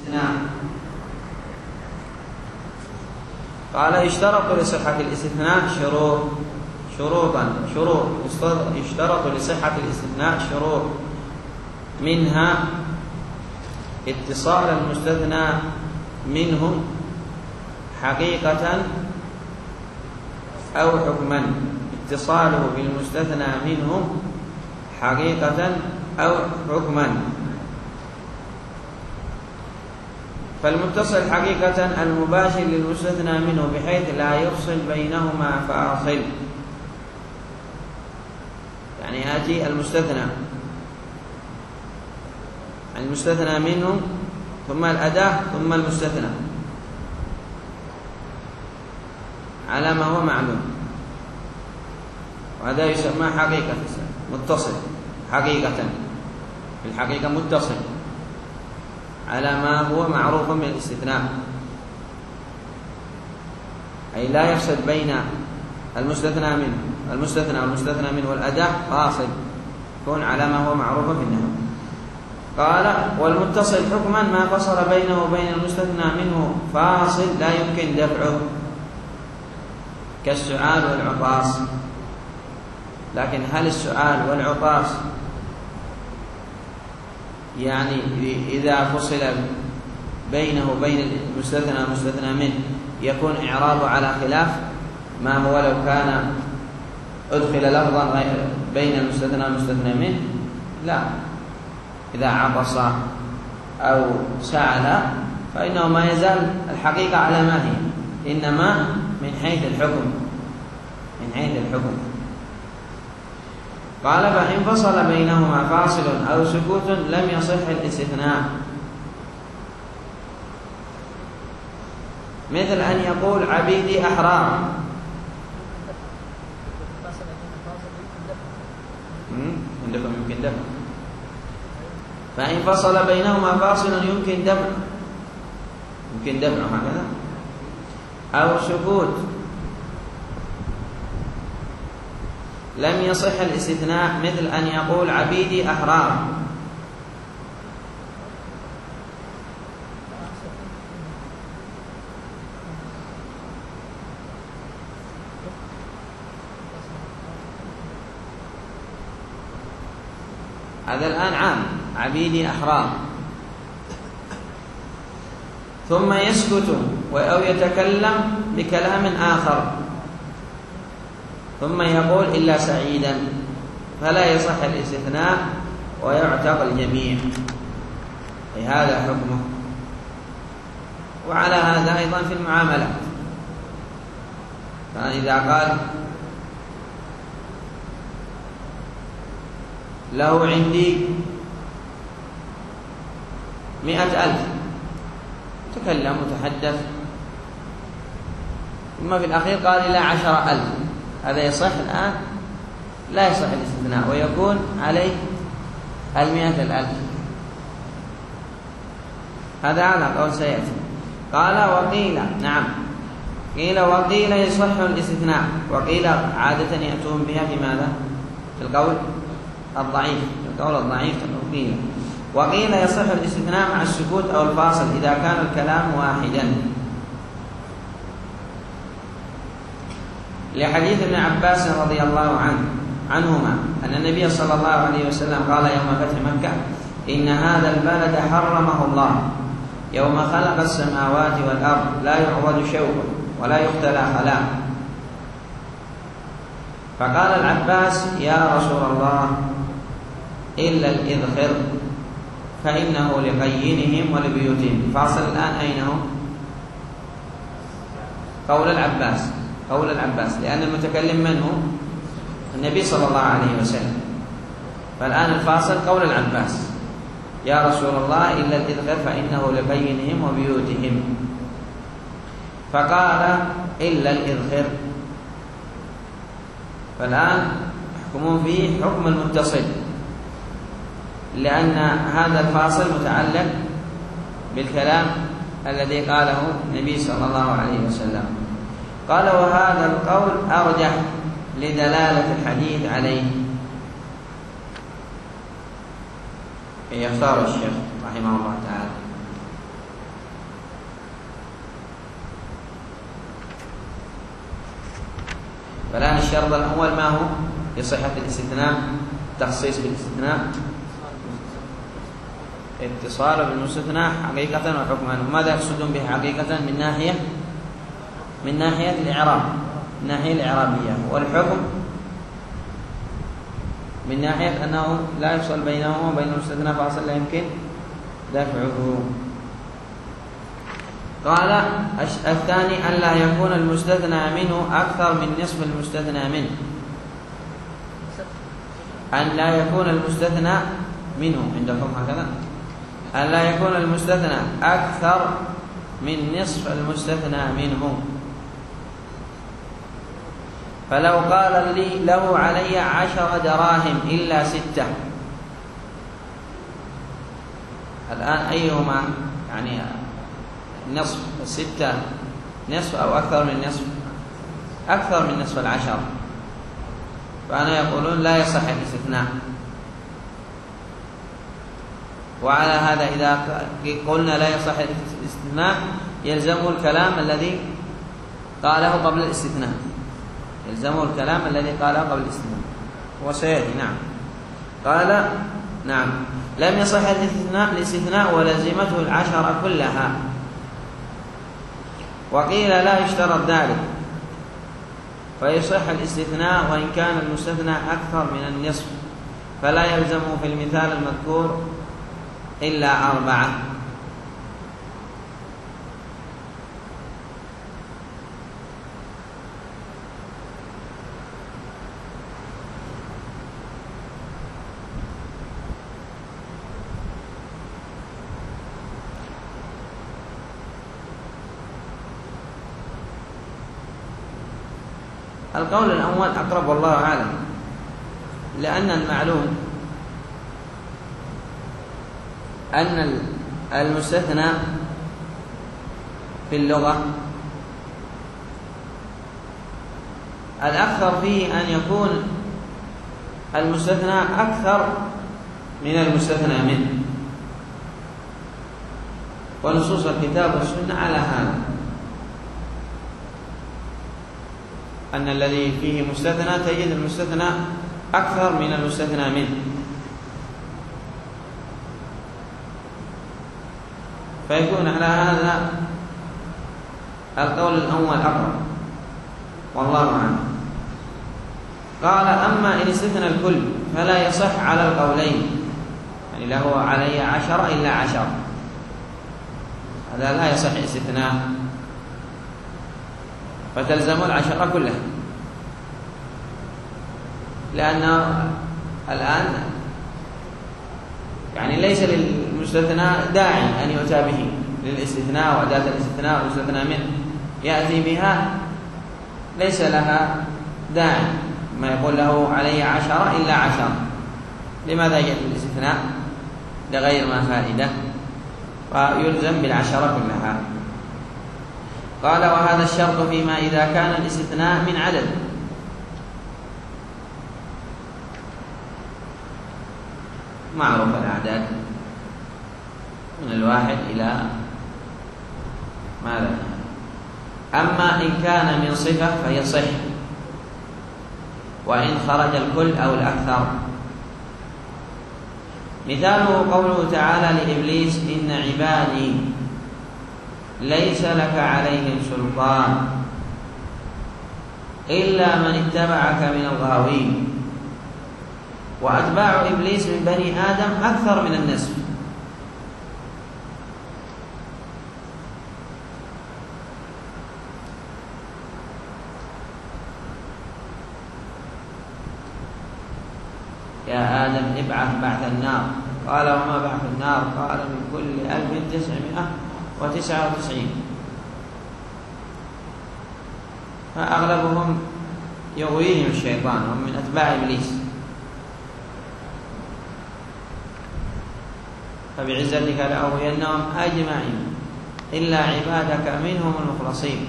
قال اشترطوا لصحة الاستثناء شروط يشترط لصحة الاستثناء شروط، منها اتصال المستثنى منه حقيقة أو حكما، اتصاله بالمستثنى منه حقيقة أو حكما. فالمتصل حقيقة المباشر للمستثنى منه بحيث لا يفصل بينهما فاصل، يعني يأتي المستثنى منه ثم الأداة ثم المستثنى على ما هو معلوم، وهذا يسمى حقيقة متصل، حقيقة في الحقيقة متصل على ما هو معروف من الاستثناء، أي لا يفصل بين المستثنى والمستثنى منه والأداة فاصل، يكون على ما هو معروف في النحو. قال والمتصل حكما ما فصل بينه وبين المستثنى منه فاصل لا يمكن دفعه، كالسؤال والعطاس. لكن هل السؤال والعطاس يعني إذا فصل بينه وبين المستثنى والمستثنى منه يكون إعرابه على خلاف ما هو لو كان أدخل لفظا بين المستثنى والمستثنى منه؟ لا، إذا عطس أو سأل فإنه ما يزال الحقيقة على ما هي، إنما من حيث الحكم. قال فإن فصل بينهما فاصل أو سكوت لم يصح الاستثناء، مثل أن يقول عبيدي أحرار، يمكن دفع. فإن فصل بينهما فاصل يمكن دفع هكذا، أو سكوت لم يصح الاستثناء، مثل أن يقول عبيدي أحرار. هذا الآن عام، عبيدي أحرار، ثم يسكت أو يتكلم بكلام آخر ثم يقول إلا سعيدا، فلا يصح الاستثناء ويعتق الجميع، أي هذا حكمه. وعلى هذا أيضا في المعاملات، فإذا قال له عندي 100,000، تكلم وتحدث، ثم في الأخير قال إلى 10,000، هذا يصح الآن؟ لا يصح الاستثناء، ويكون عليه 100,000. هذا قول سيأتي. قال وقيل، نعم، قيل وقيل يصح الاستثناء، وقيل عادة يأتون بها في ماذا؟ في القول الضعيف، وقيل يصح الاستثناء مع السكوت أو الفاصل إذا كان الكلام واحدا، لحديث ابن عباس رضي الله عنهما أن النبي صلى الله عليه وسلم قال يوم فتح مكة إن هذا البلد حرمه الله يوم خلق السماوات والأرض لا يعوض شوك ولا يختلى خلاء. فقال العباس يا رسول الله إلا الإذخر فإنه لقينهم ولبيوتهم. فاصل الآن أين هو؟ قول العباس، لأن المتكلم من هو؟ النبي صلى الله عليه وسلم. فالآن الفاصل قول العباس يا رسول الله إلا الإذخر فإنه لقينهم وبيوتهم، فقال إلا الإذخر. فالآن يحكمون فيه حكم المتصل، لأن هذا الفاصل متعلق بالكلام الذي قاله النبي صلى الله عليه وسلم. قال وهذا القول أرجح لدلالة الحديث عليه. يختار الشيخ رحمه الله تعالى فالآن الشرط الأول ما هو لصحة الاستثناء؟ تخصيص بالاستثناء، اتصال بالمستثنى حقيقة وحكما. وماذا يقصدون به حقيقة؟ من ناحية الإعراب، من ناحية الإعرابية، والحكم من ناحية أنه لا يفصل بينه وبين المستثنى فاصل لا يمكن دفعه. قال الثاني ألا يكون المستثنى منه أكثر من نصف المستثنى منه، أن لا يكون المستثنى منه عندكم هكذا، أن لا يكون المستثنى أكثر من نصف المستثنى منه. فلو قال لي له علي 10 دراهم إلا 6، الآن أيهما يعني نصف؟ 6 نصف أو أكثر من نصف؟ أكثر من نصف 10. فأنا يقولون لا يصح الاستثناء. وعلى هذا إذا قلنا لا يصح الاستثناء يلزمه الكلام الذي قاله قبل الاستثناء، يلزمه الكلام الذي قاله قبل الاستثناء وسيأتي. نعم. قال نعم لم يصح الاستثناء ولزمته 10 كلها. وقيل لا يشترط ذلك، فيصح الاستثناء وإن كان المستثنى أكثر من النصف، فلا يلزمه في المثال المذكور إلا 4. القول الأول أقرب والله أعلم، لأن المعلوم أن المستثنى في اللغة الأكثر فيه أن يكون المستثنى أكثر من المستثنى منه، ونصوص الكتاب والسنة على هذا، أن الذي فيه مستثنى تجد المستثنى أكثر من المستثنى منه، فيكون على هذا القول الأول أقرب والله أعلم. قال أما إن استثنى الكل فلا يصح على القولين، يعني له علي 10 إلا 10، هذا لا يصح استثناء، فتلزم 10 كلها، لأن الآن يعني ليس للمستثنى داعي أن يؤتى به للاستثناء وأداة الاستثناء والمستثنى منه يأتي بها، ليس لها داعي ما يقول له علي 10 إلا 10. لماذا يأتي الاستثناء؟ لغير ما فائدة، فيلزم 10 كلها. قال وهذا الشرط فيما إذا كان الاستثناء من عدد، معروف الأعداد من 1 إلى ماذا. أما إن كان من صفة فيصح، وإن خرج الكل أو الأكثر. مثاله قوله تعالى لإبليس إن عبادي ليس لك عليهم سلطان إلا من اتبعك من الغاوين، وأتباع إبليس من بني آدم أكثر من النصف. يا آدم ابعث بعث النار، قال وما بعث النار؟ قال من كل 1999. فأغلبهم يغويهم الشيطان، هم من أتباع إبليس. فبعزتك لأغوينهم أجمعين إلا عبادك منهم المخلصين.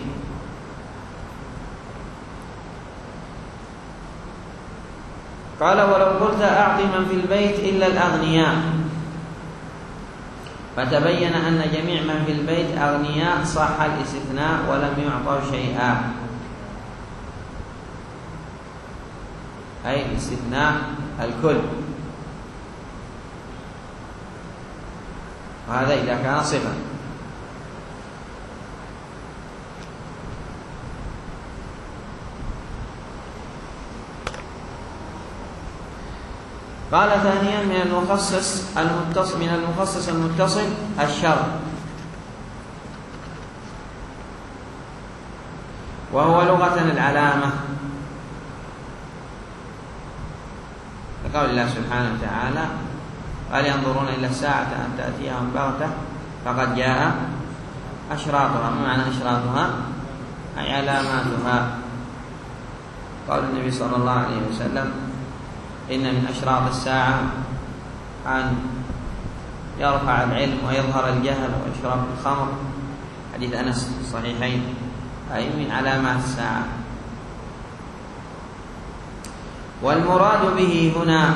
قال ولو قلت أعط من في البيت إلا الأغنياء، فتبين أن جميع من في البيت أغنياء، صح الاستثناء ولم يعطوا شيئا. أي استثناء الكل، وهذا إذا كان صفة. قال ثانيا من المخصص المتصل الشرط، وهو لغة العلامة، لقول الله سبحانه وتعالى: قال ينظرون إلى الساعة أن تأتيهم بغتة فقد جاء أشراطها. ما معنى أشراطها؟ أي علاماتها. قال النبي صلى الله عليه وسلم: إن من أشراط الساعة أن يرفع العلم ويظهر الجهل ويشرب الخمر، حديث أنس الصحيحين، أي من علامات الساعة. والمراد به هنا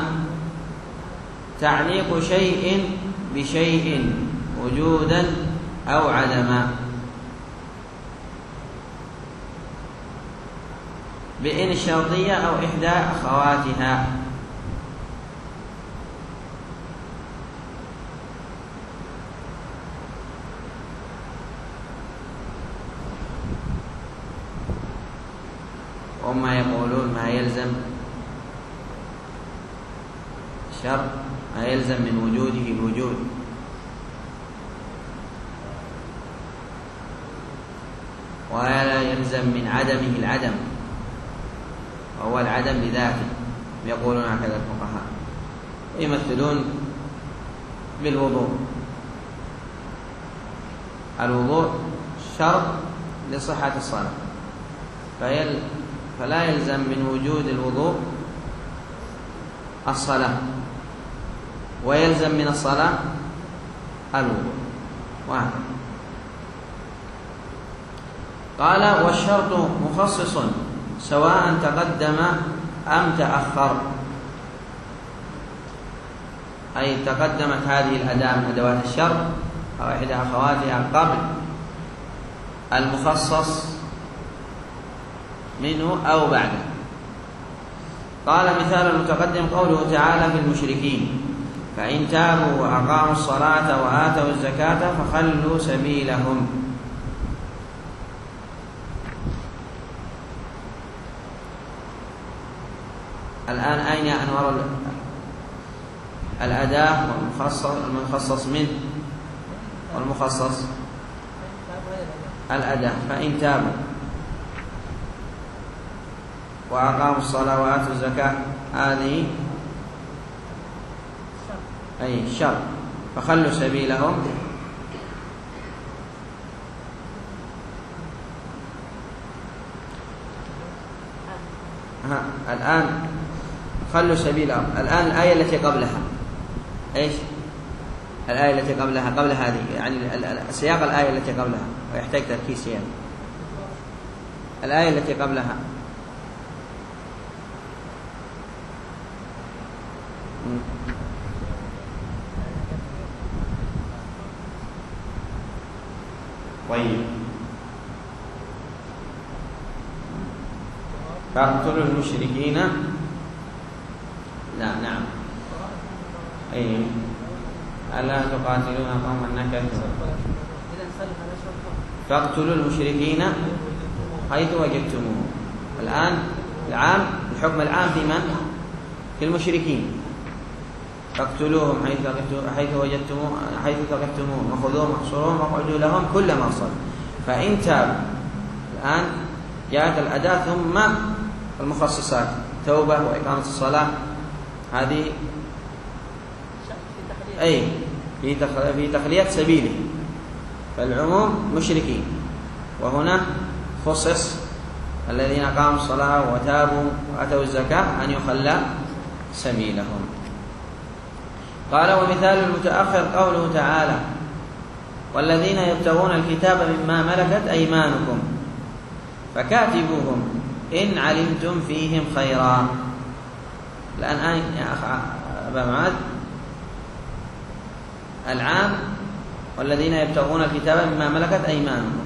تعليق شيء بشيء وجودا أو عدما، بإن الشرطية أو إحدى أخواتها. وما يقولون ما يلزم الشرط ما يلزم من وجوده الوجود، ولا يلزم من عدمه العدم، وهو العدم بذاته. يقولون هكذا الفقهاء، يمثلون بالوضوء. الوضوء شرط لصحة الصلاة، فلا يلزم من وجود الوضوء الصلاة، ويلزم من الصلاة الوضوء. قال: والشرط مخصص سواء تقدم أم تأخر، أي تقدمت هذه الأداة من أدوات الشرط أو إحدى أخواتها قبل المخصص منه أو بعده. قال: مثال المتقدم قوله تعالى في المشركين: فإن تابوا وأقاموا الصلاة وآتوا الزكاة فخلوا سبيلهم. الآن أين أنوار الأداة والمخصص منه والمخصص؟ الأداة. فإن تابوا وأقاموا الصلاة وآتوا الزكاة، هذه أي الشر، فخلوا سبيلهم. الآن خلوا سبيلهم. الآن الآية التي قبلها إيش؟ الآية التي قبلها قبل هذه، يعني سياق الآية التي قبلها، ويحتاج تركيز يعني. الآية التي قبلها طيب: فاقتلوا المشركين. لا، نعم، أي ألا تقاتلون قوما نكثوا. فاقتلوا المشركين حيث وجدتموهم. الآن الحكم العام في من؟ في المشركين. فاقتلوهم حيث وجدتموهم، حيث ثقفتموهم، وخذوهم واحصروهم واقعدوا لهم كل مرصد. فإن تابوا، الآن جاءت الأداة ثم المخصصات: توبة وإقامة الصلاة. هذه أي في تخلية سبيله، فالعموم مشركين، وهنا خصص الذين قاموا الصلاة وتابوا وأتوا الزكاة أن يخلى سبيلهم. قال: ومثال المتأخر قوله تعالى: والذين يبتغون الكتاب مما ملكت أيمانكم فكاتبوهم إن علمتم فيهم خيرا. الآن يا أخ أبا معاذ، العام والذين يبتغون الكتاب مما ملكت أيمانكم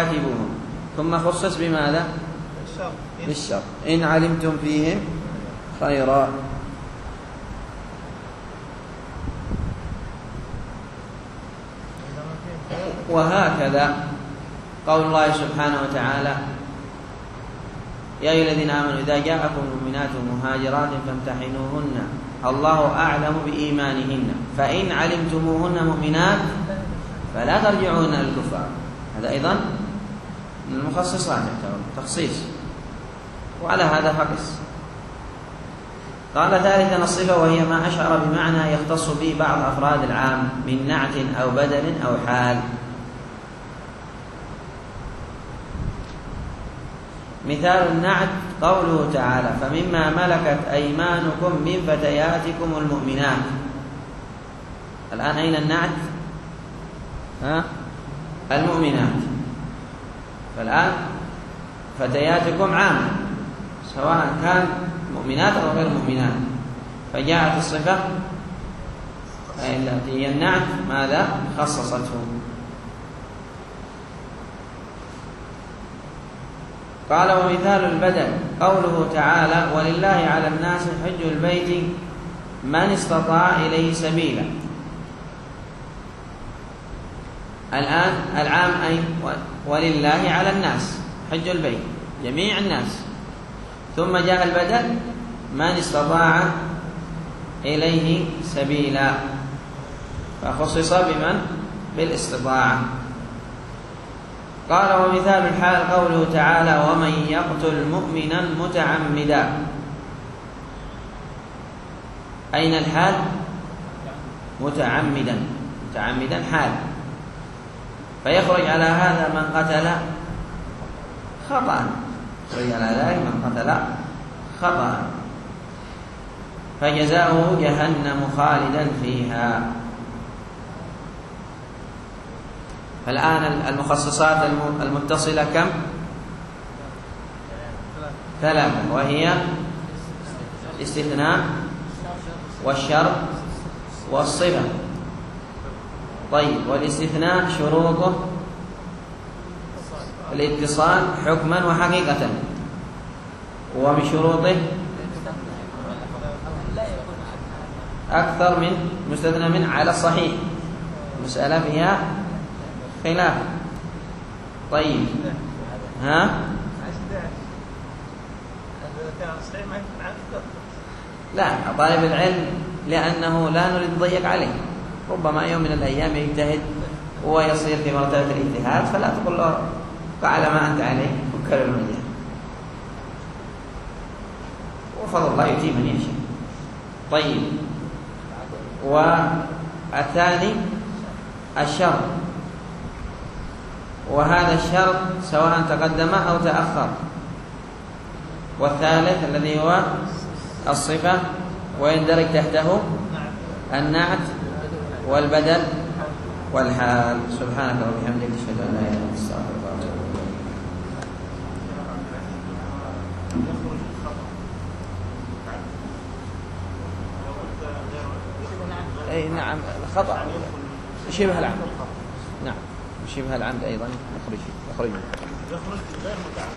فكاتبوهم، ثم خصص بماذا؟ بالشرط: إن علمتم فيهم خيرا. وهكذا قول الله سبحانه وتعالى: يا أيها الذين آمنوا إذا جاءكم المؤمنات مهاجرات فامتحنوهن الله أعلم بإيمانهن فإن علمتموهن مؤمنات فلا ترجعوهن للكفار. هذا أيضا من المخصصات، تخصيص، وعلى هذا فقس. قال ثالثا الصفة، وهي ما أشعر بمعنى يختص به بعض أفراد العام من نعت أو بدل أو حال. مثال النعت قوله تعالى: فمما ملكت أيمانكم من فتياتكم المؤمنات. الآن أين النعت؟ المؤمنات. فالآن فتياتكم عامة سواء كان مؤمنات أو غير مؤمنات، فجاءت الصفة التي هي النعت ماذا خصصته. قال: ومثال البدل قوله تعالى: ولله على الناس حج البيت من استطاع إليه سبيلا. الآن العام أي ولله على الناس حج البيت، جميع الناس، ثم جاء البدل من استطاع إليه سبيلا، فخصص بمن؟ بالاستطاعة. قال: ومثال الحال قوله تعالى: ومن يقتل مؤمنا متعمدا. أين الحال؟ متعمدا، متعمدا حال، فيخرج على هذا من قتل خطأ، يخرج على ذلك من قتل خطأ، فجزاؤه جهنم خالدا فيها. فالآن المخصصات المتصلة كم؟ 3، وهي الاستثناء والشرط والصفة. طيب، والاستثناء شروطه الاتصال حكما وحقيقة، ومن شروطه أكثر من مستثنى من على الصحيح، مسألة فيها خلاف. طيب، لا، طالب العلم لأنه لا نريد نضيق عليه، ربما يوم من الأيام يجتهد ويصير في مرتبة الاجتهاد، فلا تقول له فعل ما أنت عليه وكرر المجال، وفضل الله يؤتيه من يشاء. طيب، والثاني الشرط، وهذا الشرط سواء تقدم أو تأخر. والثالث الذي هو الصفة، ويندرج تحته النعت والبدل والحال. سبحانك وبحمدك أشهد أن لا إله إلا أنت أستغفرك وأتوب إليك. أي نعم، خطأ شبه العمد. نعم، شبه العمد أيضا يخرج